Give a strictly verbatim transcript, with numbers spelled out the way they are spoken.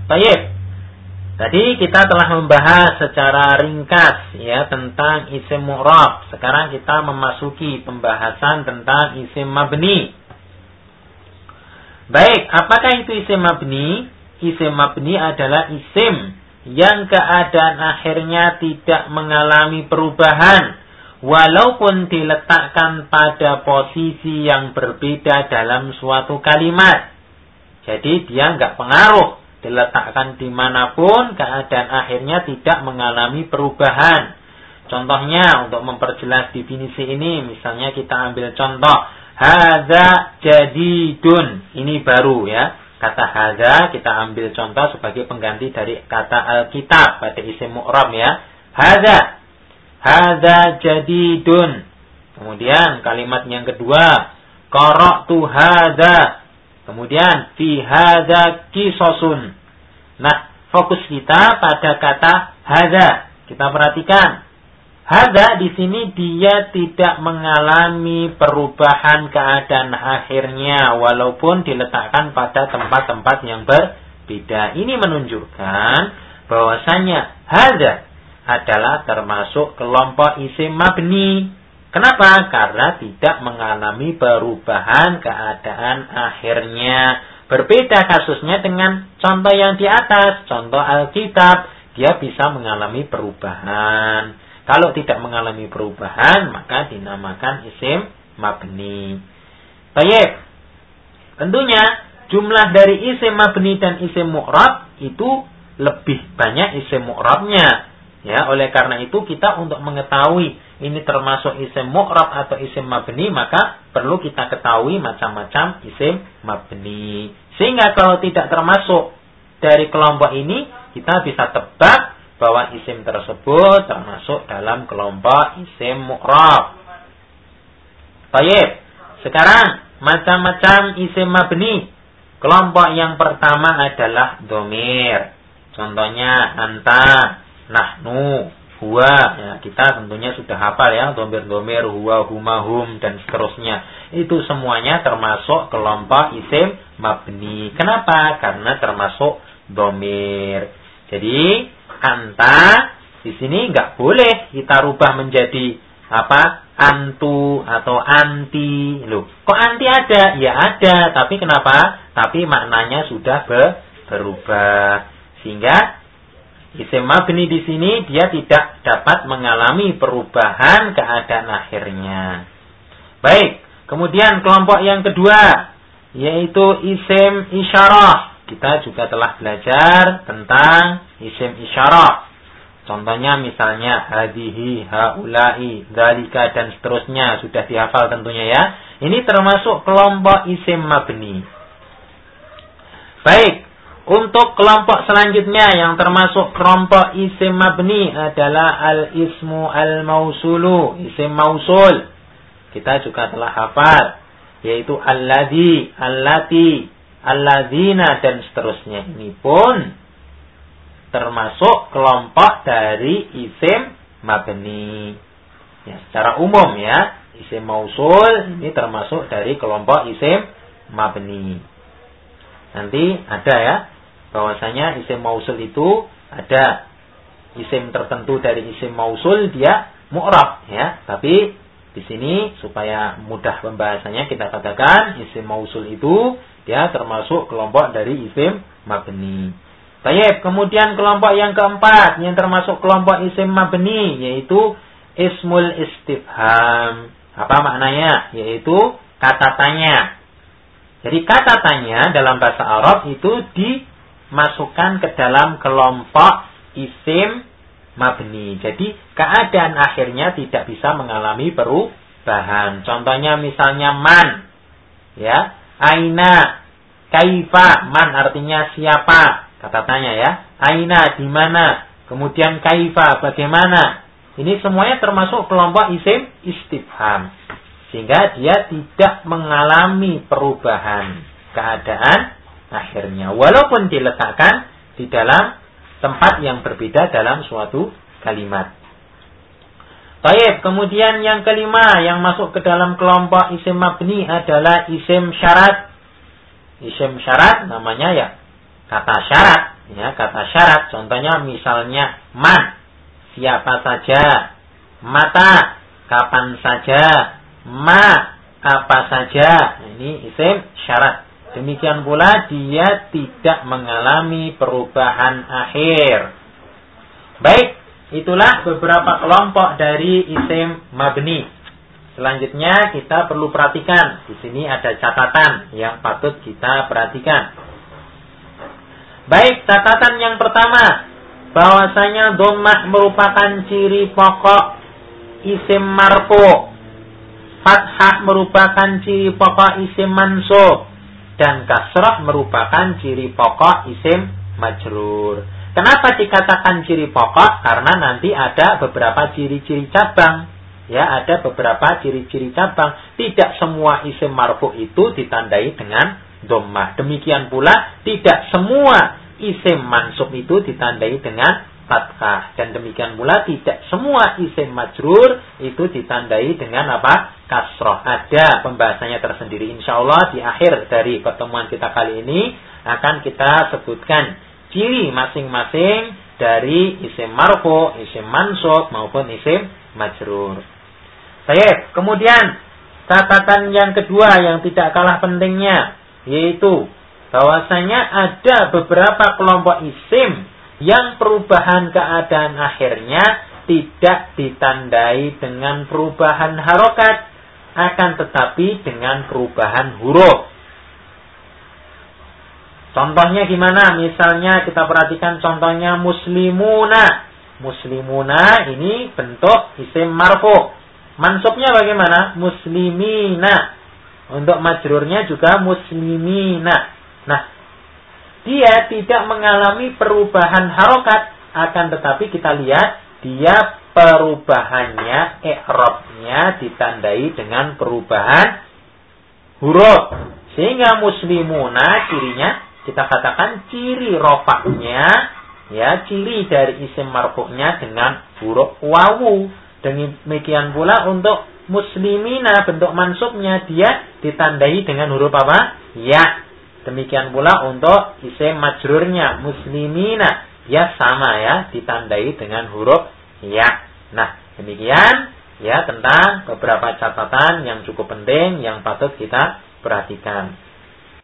Baik. Tadi kita telah membahas secara ringkas ya tentang isim mu'rab. Sekarang kita memasuki pembahasan tentang isim mabni. Baik, apakah itu isim mabni? Isim mabni adalah isim yang keadaan akhirnya tidak mengalami perubahan walaupun diletakkan pada posisi yang berbeda dalam suatu kalimat. Jadi dia nggak pengaruh. Diletakkan dimanapun, keadaan akhirnya tidak mengalami perubahan. Contohnya, untuk memperjelas definisi ini, misalnya kita ambil contoh, hadza jadidun, ini baru ya. Kata hadza kita ambil contoh sebagai pengganti dari kata alkitab pada isim mu'rab ya. Hadza, hadza jadidun. Kemudian kalimat yang kedua, qara'tu hadza. Kemudian fi hadza qisasun. Nah, fokus kita pada kata hadza. Kita perhatikan. Hadza di sini dia tidak mengalami perubahan keadaan akhirnya walaupun diletakkan pada tempat-tempat yang berbeda. Ini menunjukkan bahwasanya hadza adalah termasuk kelompok isim mabni. Kenapa? Karena tidak mengalami perubahan keadaan akhirnya. Berbeda kasusnya dengan contoh yang di atas. Contoh Alkitab, dia bisa mengalami perubahan. Kalau tidak mengalami perubahan, maka dinamakan isim mabni. Baik. Tentunya, jumlah dari isim mabni dan isim mu'rab itu lebih banyak isim mu'rabnya. Ya, oleh karena itu kita untuk mengetahui ini termasuk isim mu'rab atau isim mabni, maka perlu kita ketahui macam-macam isim mabni. Sehingga kalau tidak termasuk dari kelompok ini, kita bisa tebak bahwa isim tersebut termasuk dalam kelompok isim mu'rab. Baik, sekarang macam-macam isim mabni. Kelompok yang pertama adalah domir. Contohnya anta, nahnu, huwa, ya, kita tentunya sudah hafal ya, domir-domir, huwa, huma, hum, dan seterusnya. Itu semuanya termasuk kelompok isim mabni. Kenapa? Karena termasuk domir. Jadi, anta, di sini nggak boleh kita rubah menjadi apa? Antu atau anti. Loh, kok anti ada? Ya ada, tapi kenapa? Tapi maknanya sudah berubah. Sehingga isim mabni di sini dia tidak dapat mengalami perubahan keadaan akhirnya. Baik, kemudian kelompok yang kedua yaitu isim isyarah. Kita juga telah belajar tentang isim isyarah. Contohnya misalnya hadihi, haulai, dzalika dan seterusnya sudah dihafal tentunya ya. Ini termasuk kelompok isim mabni. Baik. Untuk kelompok selanjutnya yang termasuk kelompok isim mabni adalah al-ismu al-mausulu, isim mausul. Kita juga telah hafal, yaitu alladzi, allati, alladzina dan seterusnya. Ini pun termasuk kelompok dari isim mabni. Ya, secara umum ya, isim mausul ini termasuk dari kelompok isim mabni. Nanti ada ya, bahwasanya isim mausul itu ada isim tertentu dari isim mausul dia mu'rab ya. Tapi di sini supaya mudah pembahasannya kita katakan isim mausul itu dia termasuk kelompok dari isim mabni. Baik, kemudian kelompok yang keempat yang termasuk kelompok isim mabni yaitu ismul istifham. Apa maknanya? Yaitu kata tanya. Jadi kata tanya dalam bahasa Arab itu dimasukkan ke dalam kelompok isim mabni. Jadi keadaan akhirnya tidak bisa mengalami perubahan. Contohnya misalnya man, ya, aina, kaifa, man artinya siapa, kata tanya ya, aina di mana, kemudian kaifa bagaimana. Ini semuanya termasuk kelompok isim istifham. Sehingga dia tidak mengalami perubahan keadaan akhirnya. Walaupun diletakkan di dalam tempat yang berbeda dalam suatu kalimat. Baik, kemudian yang kelima yang masuk ke dalam kelompok isim mabni adalah isim syarat. Isim syarat namanya ya kata syarat. Ya, kata syarat. Contohnya misalnya man, siapa saja. Mata, kapan saja. Ma, apa saja. Ini isim syarat. Demikian pula dia tidak mengalami perubahan akhir. Baik, itulah beberapa kelompok dari isim mabni. Selanjutnya kita perlu perhatikan. Di sini ada catatan yang patut kita perhatikan. Baik, catatan yang pertama, bahwasanya dhammah merupakan ciri pokok isim marfu. Fathah merupakan ciri pokok isim mansub. Dan kasrah merupakan ciri pokok isim majrur. Kenapa dikatakan ciri pokok? Karena nanti ada beberapa ciri-ciri cabang. Ya, ada beberapa ciri-ciri cabang. Tidak semua isim marfu itu ditandai dengan dhammah. Demikian pula tidak semua isim mansub itu ditandai dengan fathah. Dan demikian pula tidak semua isim majrur itu ditandai dengan apa? Kasroh. Ada pembahasannya tersendiri. Insyaallah di akhir dari pertemuan kita kali ini akan kita sebutkan ciri masing-masing dari isim marfu, isim mansub maupun isim majrur. Baik, kemudian catatan yang kedua yang tidak kalah pentingnya yaitu bahwasanya ada beberapa kelompok isim yang perubahan keadaan akhirnya tidak ditandai dengan perubahan harokat, akan tetapi dengan perubahan huruf. Contohnya gimana? Misalnya kita perhatikan contohnya muslimuna. Muslimuna ini bentuk isim marfu. Mansubnya bagaimana? Muslimina. Untuk majrurnya juga muslimina. Nah, dia tidak mengalami perubahan harokat, akan tetapi kita lihat dia perubahannya, i'rabnya ditandai dengan perubahan huruf. Sehingga muslimuna cirinya kita katakan ciri rofaknya, ya, ciri dari isim marfu'nya dengan huruf wawu. Demikian pula untuk muslimina bentuk mansubnya dia ditandai dengan huruf apa? Ya. Demikian pula untuk isim majrurnya muslimina, ya sama ya, ditandai dengan huruf ya. Nah, demikian ya tentang beberapa catatan yang cukup penting yang patut kita perhatikan.